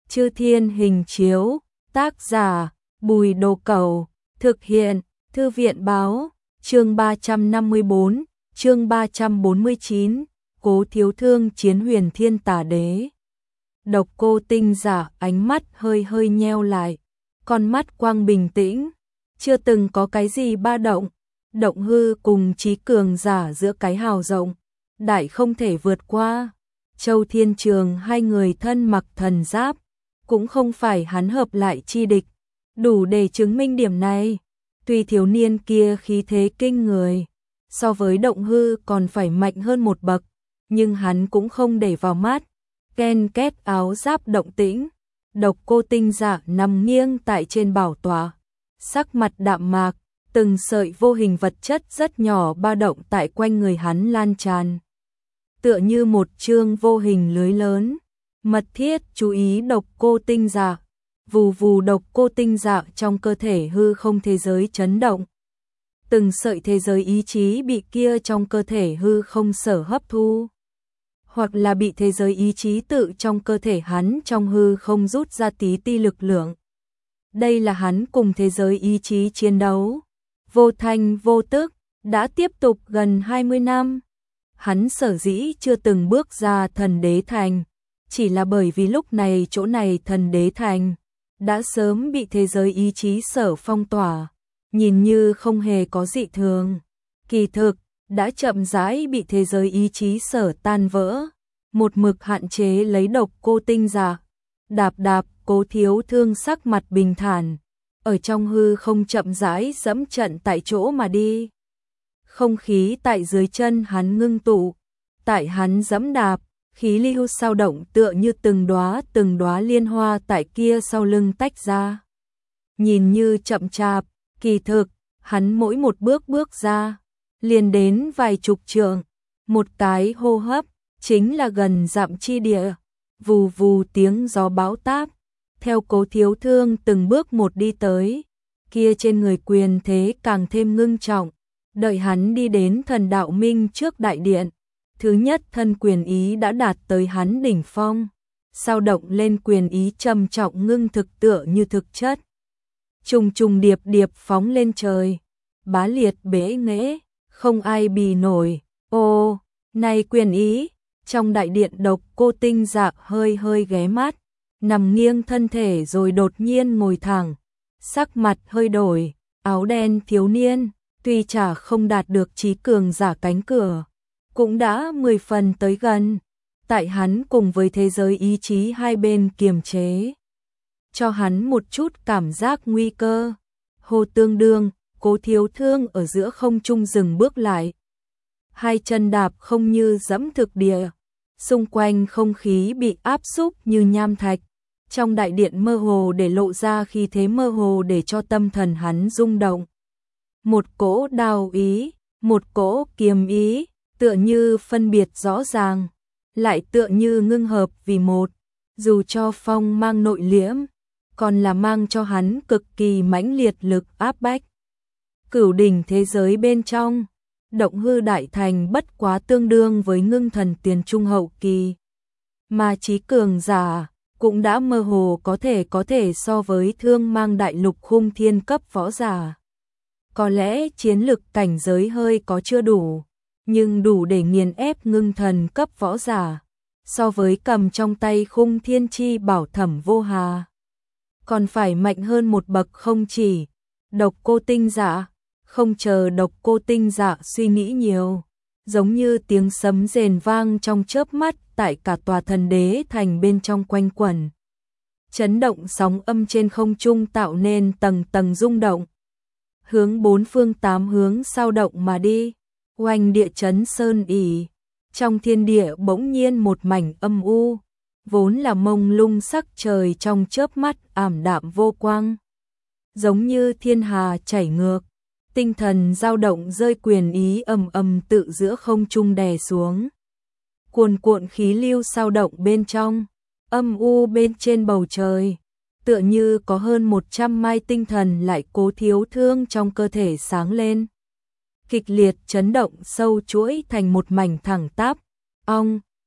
Chư Thiên Hình Chiếu, tác giả Bùi Đồ Cẩu, thực hiện Thư viện Báo, chương 354, chương 349, Cố Thiếu Thương chiến Huyền Thiên Tà Đế. Độc Cô Tinh Giả ánh mắt hơi hơi nheo lại, con mắt quang bình tĩnh, chưa từng có cái gì ba động. Động hư cùng trí cường giả giữa cái hào rộng, đại không thể vượt qua. Châu Thiên Trường hai người thân mặc thần giáp, cũng không phải hắn hợp lại chi địch, đủ để chứng minh điểm này. Tuy thiếu niên kia khí thế kinh người, so với động hư còn phải mạnh hơn một bậc, nhưng hắn cũng không để vào mắt. Ken két áo giáp động tĩnh, Độc Cô Tinh Giả nằm nghiêng tại trên bảo tọa, sắc mặt đạm mạc, từng sợi vô hình vật chất rất nhỏ ba động tại quanh người hắn lan tràn. Tựa như một chương vô hình lưới lớn, mật thiết chú ý Độc Cô Tinh Giả. Vù vù Độc Cô Tinh Giả trong cơ thể hư không thế giới chấn động. Từng sợi thế giới ý chí bị kia trong cơ thể hư không sở hấp thu, hoặc là bị thế giới ý chí tự trong cơ thể hắn trong hư không rút ra tí ti lực lượng. Đây là hắn cùng thế giới ý chí chiến đấu, vô thanh vô tức, đã tiếp tục gần 20 năm. Hắn sở dĩ chưa từng bước ra Thần Đế Thành, chỉ là bởi vì lúc này chỗ này Thần Đế Thành đã sớm bị thế giới ý chí sở phong tỏa, nhìn như không hề có dị thường. Kỳ thực, đã chậm rãi bị thế giới ý chí sở tan vỡ, một mực hạn chế lấy Độc Cô Tinh Giả. Đạp đạp, Cố Thiếu Thương sắc mặt bình thản, ở trong hư không chậm rãi dẫm trận tại chỗ mà đi. Không khí tại dưới chân hắn ngưng tụ, tại hắn dẫm đạp, khí lưu sao động tựa như từng đóa liên hoa tại kia sau lưng tách ra. Nhìn như chậm chạp, kỳ thực, hắn mỗi một bước ra, liền đến vài chục trượng, một cái hô hấp, chính là gần dặm chi địa. Vù vù tiếng gió bão táp, theo Cố Thiếu Thương từng bước một đi tới, kia trên người quyền thế càng thêm ngưng trọng. Đợi hắn đi đến Thần Đạo Minh trước đại điện, thứ nhất thân quyền ý đã đạt tới hắn đỉnh phong, sao động lên quyền ý trầm trọng ngưng thực tựa như thực chất. Trùng trùng điệp điệp phóng lên trời, bá liệt bế nghễ, không ai bì nổi. Ô, này quyền ý, trong đại điện Độc Cô Tinh Giả hơi hơi ghé mắt, nằm nghiêng thân thể rồi đột nhiên ngồi thẳng, sắc mặt hơi đổi. Áo đen thiếu niên, tuy chả không đạt được trí cường giả cánh cửa, cũng đã 10 phần tới gần. Tại hắn cùng với thế giới ý chí hai bên kiềm chế, cho hắn một chút cảm giác nguy cơ. Hồ tương đương, Cố Thiếu Thương ở giữa không trung dừng bước lại, hai chân đạp không như dẫm thực địa, xung quanh không khí bị áp xúc như nham thạch. Trong đại điện mơ hồ để lộ ra khí thế mơ hồ để cho tâm thần hắn rung động. Một cỗ đao ý, một cỗ kiềm ý, tựa như phân biệt rõ ràng, lại tựa như ngưng hợp vì một. Dù cho phong mang nội liễm, còn là mang cho hắn cực kỳ mãnh liệt lực áp bách. Cửu đỉnh thế giới bên trong, động hư đại thành bất quá tương đương với ngưng thần tiền trung hậu kỳ, mà trí cường giả cũng đã mơ hồ có thể so với Thương Mang đại lục khung thiên cấp võ giả. Có lẽ chiến lực cảnh giới hơi có chưa đủ, nhưng đủ để nghiền ép ngưng thần cấp võ giả, so với cầm trong tay khung thiên chi bảo Thẩm Vô Hà, còn phải mạnh hơn một bậc không chỉ. Độc Cô Tinh Giả, không chờ Độc Cô Tinh Giả suy nghĩ nhiều, giống như tiếng sấm rền vang trong chớp mắt tại cả tòa Thần Đế Thành bên trong quanh quẩn. Chấn động sóng âm trên không trung tạo nên tầng tầng rung động, hướng bốn phương tám hướng sao động mà đi. Oanh địa chấn sơn ỉ, trong thiên địa bỗng nhiên một mảnh âm u, vốn là mông lung sắc trời trong chớp mắt ảm đạm vô quang, giống như thiên hà chảy ngược. Tinh thần dao động rơi quyền ý ầm ầm tự giữa không trung đè xuống. Cuồn cuộn khí lưu sao động bên trong, âm u bên trên bầu trời, tựa như có hơn 100 mai tinh thần lại Cố Thiếu Thương trong cơ thể sáng lên. Kịch liệt chấn động sâu chuỗi thành một mảnh thẳng tắp. Ong,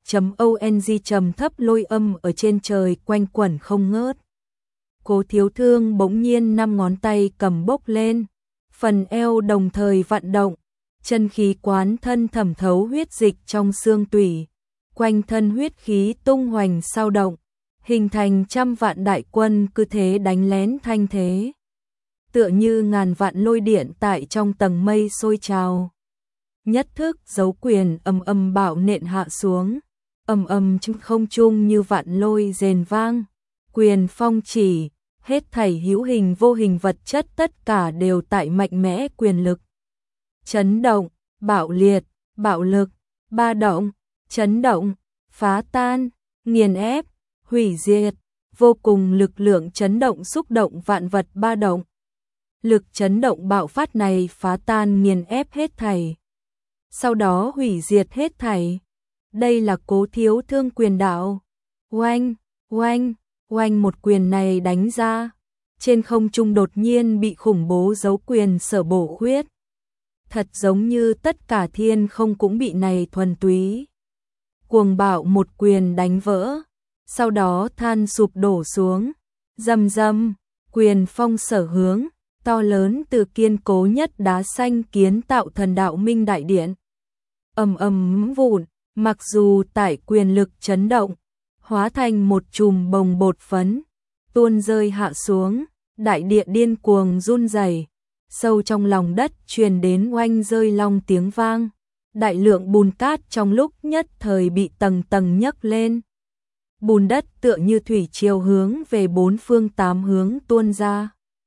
trầm thấp lôi âm ở trên trời quanh quẩn không ngớt. Cố Thiếu Thương bỗng nhiên 5 ngón tay cầm bốc lên, phần eo đồng thời vận động, chân khí quán thân thẩm thấu huyết dịch trong xương tủy, quanh thân huyết khí tung hoành sao động, hình thành trăm vạn đại quân cứ thế đánh lén thanh thế. Tựa như ngàn vạn lôi điện tại trong tầng mây sôi trào. Nhất thức giấu quyền ầm ầm bạo nện hạ xuống, ầm ầm trong không trung như vạn lôi rền vang, quyền phong chỉ, hết thảy hữu hình vô hình vật chất tất cả đều tại mạnh mẽ quyền lực. Chấn động, bạo liệt, bạo lực, ba động, chấn động, phá tan, nghiền ép, hủy diệt, vô cùng lực lượng chấn động xúc động vạn vật ba động. Lực chấn động bạo phát này phá tan nghiền ép hết thảy, sau đó hủy diệt hết thảy. Đây là Cố Thiếu Thương quyền đạo. Oanh, oanh, oanh, một quyền này đánh ra, trên không trung đột nhiên bị khủng bố dấu quyền sở bổ khuyết. Thật giống như tất cả thiên không cũng bị này thuần túy cuồng bạo một quyền đánh vỡ, sau đó than sụp đổ xuống. Rầm rầm, quyền phong sở hướng, to lớn từ kiên cố nhất đá xanh kiến tạo thần đạo minh đại điện. Ầm ầm vụn, mặc dù tại quyền lực chấn động, hóa thành một chùm bồng bột phấn, tuôn rơi hạ xuống, đại địa điên cuồng run rẩy, sâu trong lòng đất truyền đến oanh rơi long tiếng vang, đại lượng bùn cát trong lúc nhất thời bị tầng tầng nhấc lên. Bùn đất tựa như thủy triều hướng về bốn phương tám hướng tuôn ra.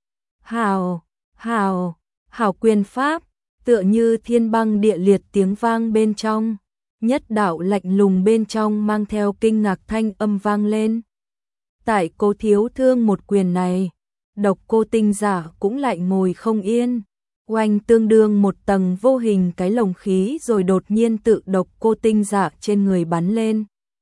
Hào, hào, hào quyền pháp, tựa như thiên băng địa liệt tiếng vang bên trong, nhất đạo lạnh lùng bên trong mang theo kinh ngạc thanh âm vang lên. Tại Cố Thiếu Thương một quyền này, Độc Cô Tinh Giả cũng lại ngồi không yên, oanh tương đương một tầng vô hình cái lồng khí rồi đột nhiên tự Độc Cô Tinh Giả trên người bắn lên,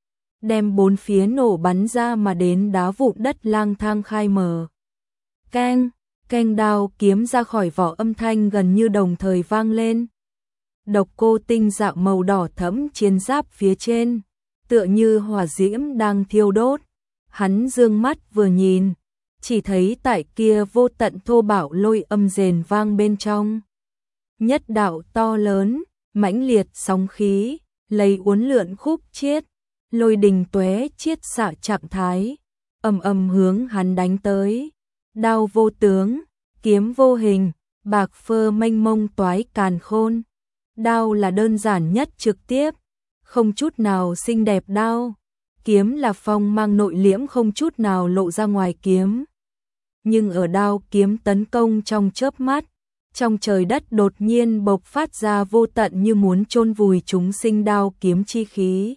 đem bốn phía nổ bắn ra mà đến đá vụn đất lang thang khai mở. Keng, keng, đao kiếm ra khỏi vỏ âm thanh gần như đồng thời vang lên. Độc Cô Tinh Dạ màu đỏ thẫm chiến giáp phía trên, tựa như hỏa diễm đang thiêu đốt. Hắn dương mắt vừa nhìn, chỉ thấy tại kia vô tận thô bạo lôi âm rền vang bên trong. Nhất đạo to lớn, mãnh liệt sóng khí, lấy uốn lượn khúc chiết, lôi đình tóe chiết xạ trạng thái, ầm ầm hướng hắn đánh tới. Đao vô tướng, kiếm vô hình, bạc phơ mênh mông toái càn khôn. Đao là đơn giản nhất trực tiếp, không chút nào xinh đẹp đao. Kiếm là phong mang nội liễm không chút nào lộ ra ngoài kiếm. Nhưng ở đao kiếm tấn công trong chớp mắt, trong trời đất đột nhiên bộc phát ra vô tận như muốn chôn vùi chúng sinh đao kiếm chi khí.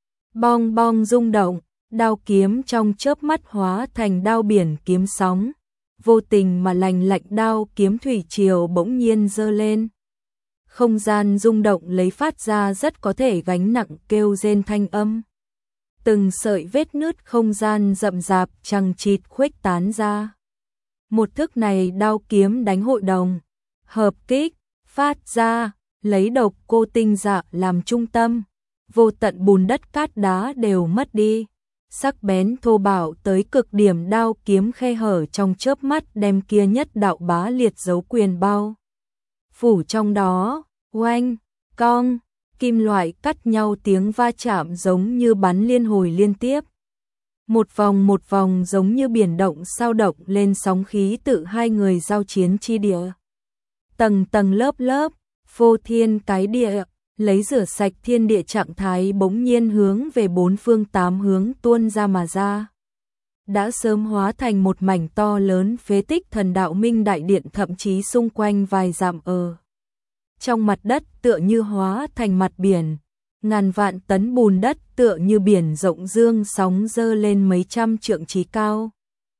Bong bong rung động, đao kiếm trong chớp mắt hóa thành đao biển kiếm sóng. Vô tình mà lành lạnh đao kiếm thủy triều bỗng nhiên dơ lên. Không gian rung động lấy phát ra rất có thể gánh nặng kêu rên thanh âm. Từng sợi vết nứt không gian rậm rạp chằng chịt khuếch tán ra. Một thức này đao kiếm đánh hội đồng, hợp kích, phát ra, lấy Độc Cô Tinh Dạ làm trung tâm. Vô tận bùn đất cát đá đều mất đi. Sắc bén thô bạo tới cực điểm đao kiếm khe hở trong chớp mắt đem kia nhất đạo bá liệt dấu quyền bao phủ trong đó. Oanh, cong, kim loại cắt nhau tiếng va chạm giống như bắn liên hồi liên tiếp. Một vòng giống như biển động sao động lên sóng khí tự hai người giao chiến chi địa. Tầng tầng lớp lớp, phô thiên cái địa, lấy rửa sạch thiên địa trạng thái bỗng nhiên hướng về bốn phương tám hướng tuôn ra mà ra. Đã sớm hóa thành một mảnh to lớn phế tích thần đạo minh đại điện, thậm chí xung quanh vài dặm ở trong mặt đất tựa như hóa thành mặt biển. Ngàn vạn tấn bùn đất tựa như biển rộng dương sóng dơ lên mấy trăm trượng trí cao.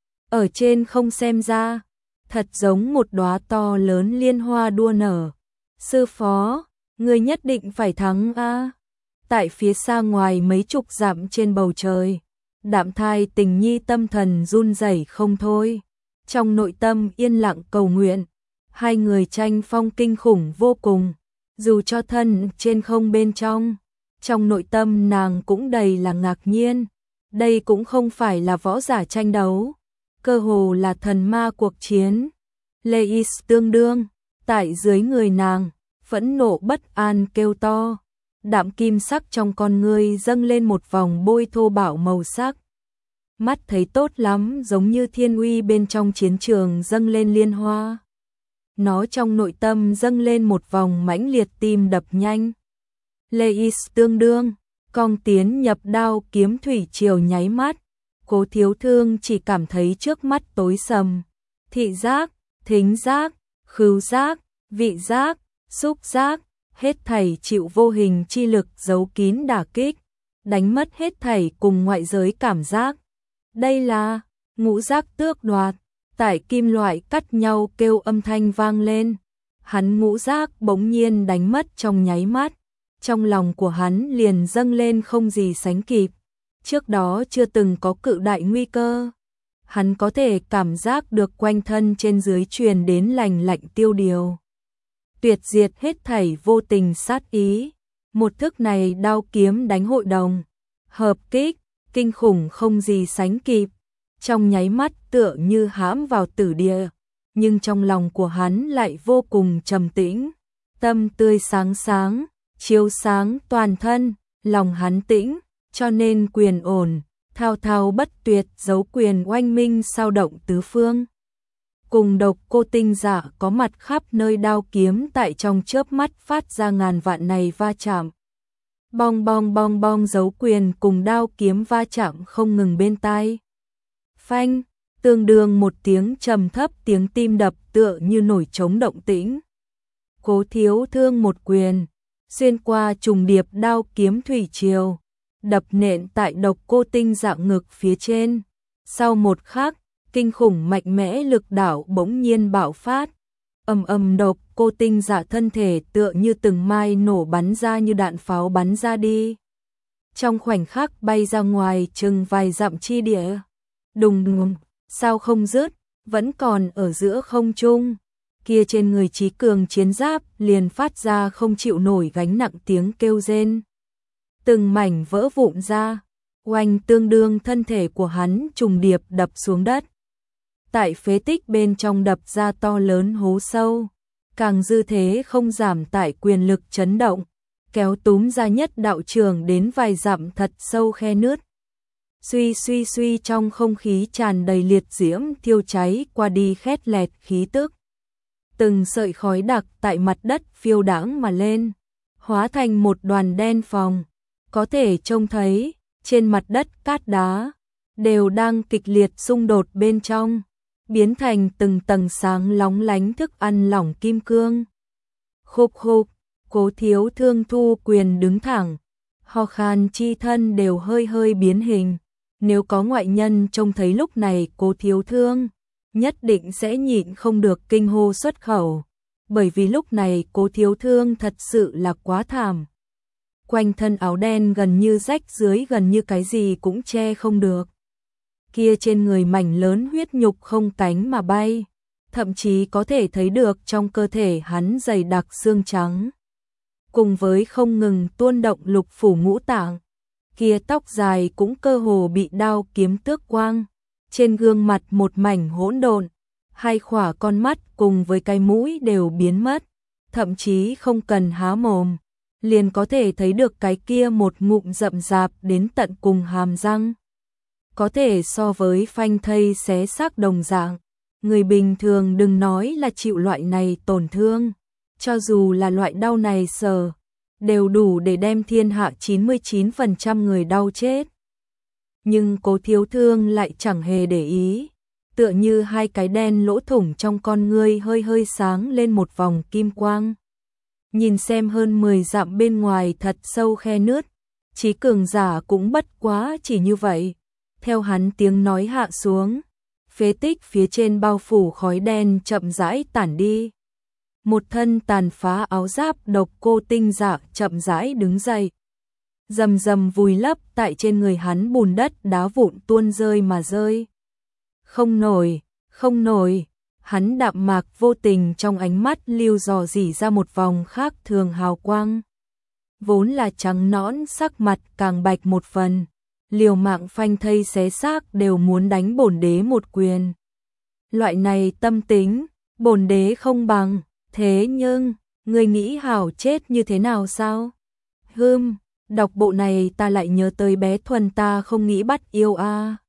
Ở trên không xem ra, thật giống một đóa to lớn liên hoa đua nở. Sư phó, người nhất định phải thắng a. Tại phía xa ngoài mấy chục dặm trên bầu trời, Đạm Thai Tình Nhi tâm thần run rẩy không thôi. Trong nội tâm yên lặng cầu nguyện, hai người tranh phong kinh khủng vô cùng, dù cho thân trên không bên trong, Trong nội tâm nàng cũng đầy là ngạc nhiên. Đây cũng không phải là võ giả tranh đấu, cơ hồ là thần ma cuộc chiến. Leis tương đương, tại dưới người nàng, phẫn nộ bất an kêu to. Đạm kim sắc trong con ngươi dâng lên một vòng bôi thô bạo màu sắc. Mắt thấy tốt lắm, giống như thiên uy bên trong chiến trường dâng lên liên hoa. Nó trong nội tâm dâng lên một vòng mãnh liệt tim đập nhanh. Leis tương đương, cong tiến nhập đao kiếm thủy triều nháy mắt. Cố Thiếu Thương chỉ cảm thấy trước mắt tối sầm. Thị giác, thính giác, khứu giác, vị giác, xúc giác, hết thảy chịu vô hình chi lực giấu kín đả kích, đánh mất hết thảy cùng ngoại giới cảm giác. Đây là ngũ giác tước đoạt, tại kim loại cắt nhau kêu âm thanh vang lên. Hắn ngũ giác bỗng nhiên đánh mất trong nháy mắt, trong lòng của hắn liền dâng lên không gì sánh kịp. Trước đó chưa từng có cự đại nguy cơ. Hắn có thể cảm giác được quanh thân trên dưới truyền đến lành lạnh tiêu điều. Tuyệt diệt hết thảy vô tình sát ý. Một thức này đao kiếm đánh hội đồng. Hợp kích, kinh khủng không gì sánh kịp. Trong nháy mắt tựa như hãm vào tử địa. Nhưng trong lòng của hắn lại vô cùng trầm tĩnh. Tâm tươi sáng sáng, chiếu sáng toàn thân, lòng hắn tĩnh. Cho nên quyền ổn, thao thao bất tuyệt dấu quyền oanh minh sao động tứ phương. Cùng độc cô tinh giả có mặt khắp nơi đao kiếm tại trong chớp mắt phát ra ngàn vạn này va chạm. Bong bong bong bong dấu quyền cùng đao kiếm va chạm không ngừng bên tai. Phanh, tương đương một tiếng trầm thấp tiếng tim đập tựa như nổi trống động tĩnh. Cố Thiếu Thương một quyền, xuyên qua trùng điệp đao kiếm thủy triều. Đập nện tại độc cô tinh dạng ngực phía trên. Sau một khắc, kinh khủng mạnh mẽ lực đảo bỗng nhiên bạo phát. Ầm ầm độc cô tinh dạ thân thể tựa như từng mai nổ bắn ra như đạn pháo bắn ra đi. Trong khoảnh khắc bay ra ngoài chừng vài dặm chi địa. Đùng đùng, sao không dứt, vẫn còn ở giữa không trung. Kia trên người Chí Cường chiến giáp liền phát ra không chịu nổi gánh nặng tiếng kêu rên. Từng mảnh vỡ vụn ra, oanh tương đương thân thể của hắn trùng điệp đập xuống đất. Tại phế tích bên trong đập ra to lớn hố sâu, càng dư thế không giảm tại quyền lực chấn động, kéo túm ra nhất đạo trường đến vài dặm thật sâu khe nứt. Suy suy suy trong không khí tràn đầy liệt diễm thiêu cháy qua đi khét lẹt khí tức. Từng sợi khói đặc tại mặt đất phiêu đãng mà lên, hóa thành một đoàn đen phòng. Có thể trông thấy, trên mặt đất cát đá, đều đang kịch liệt xung đột bên trong, biến thành từng tầng sáng lóng lánh thức ăn lỏng kim cương. Khục khục, Cố Thiếu Thương thu quyền đứng thẳng, ho khan chi thân đều hơi hơi biến hình. Nếu có ngoại nhân trông thấy lúc này Cố Thiếu Thương, nhất định sẽ nhịn không được kinh hô xuất khẩu, bởi vì lúc này Cố Thiếu Thương thật sự là quá thảm. Quanh thân áo đen gần như rách dưới, gần như cái gì cũng che không được. Kia trên người mảnh lớn huyết nhục không cánh mà bay, thậm chí có thể thấy được trong cơ thể hắn dày đặc xương trắng. Cùng với không ngừng tuôn động lục phủ ngũ tạng, kia tóc dài cũng cơ hồ bị đao kiếm tước quang. Trên gương mặt một mảnh hỗn độn, hai khỏa con mắt cùng với cái mũi đều biến mất, thậm chí không cần há mồm, liền có thể thấy được cái kia một ngụm rậm rạp đến tận cùng hàm răng. Có thể so với phanh thây xé xác đồng dạng, người bình thường đừng nói là chịu loại này tổn thương, cho dù là loại đau này sờ, đều đủ để đem thiên hạ 99% người đau chết. Nhưng Cố Thiếu Thương lại chẳng hề để ý, tựa như hai cái đen lỗ thủng trong con ngươi hơi hơi sáng lên một vòng kim quang. Nhìn xem hơn 10 dặm bên ngoài thật sâu khe nứt, Chí Cường giả cũng bất quá chỉ như vậy. Theo hắn tiếng nói hạ xuống, phế tích phía trên bao phủ khói đen chậm rãi tản đi. Một thân tàn phá áo giáp độc cô tinh giả chậm rãi đứng dậy. Rầm rầm vùi lấp tại trên người hắn, bùn đất đá vụn tuôn rơi mà rơi. Không nổi, không nổi. Hắn đạm mạc vô tình trong ánh mắt lưu dò dỉ ra một vòng khác thường hào quang. vốn là trắng nõn, sắc mặt càng bạch một phần, liều mạng phanh thây xé xác đều muốn đánh bổn đế một quyền. Loại này tâm tính, bổn đế không bằng, thế nhưng, người nghĩ hảo chết như thế nào sao? Đọc bộ này ta lại nhớ tới bé Thuần, ta không nghĩ bắt yêu a.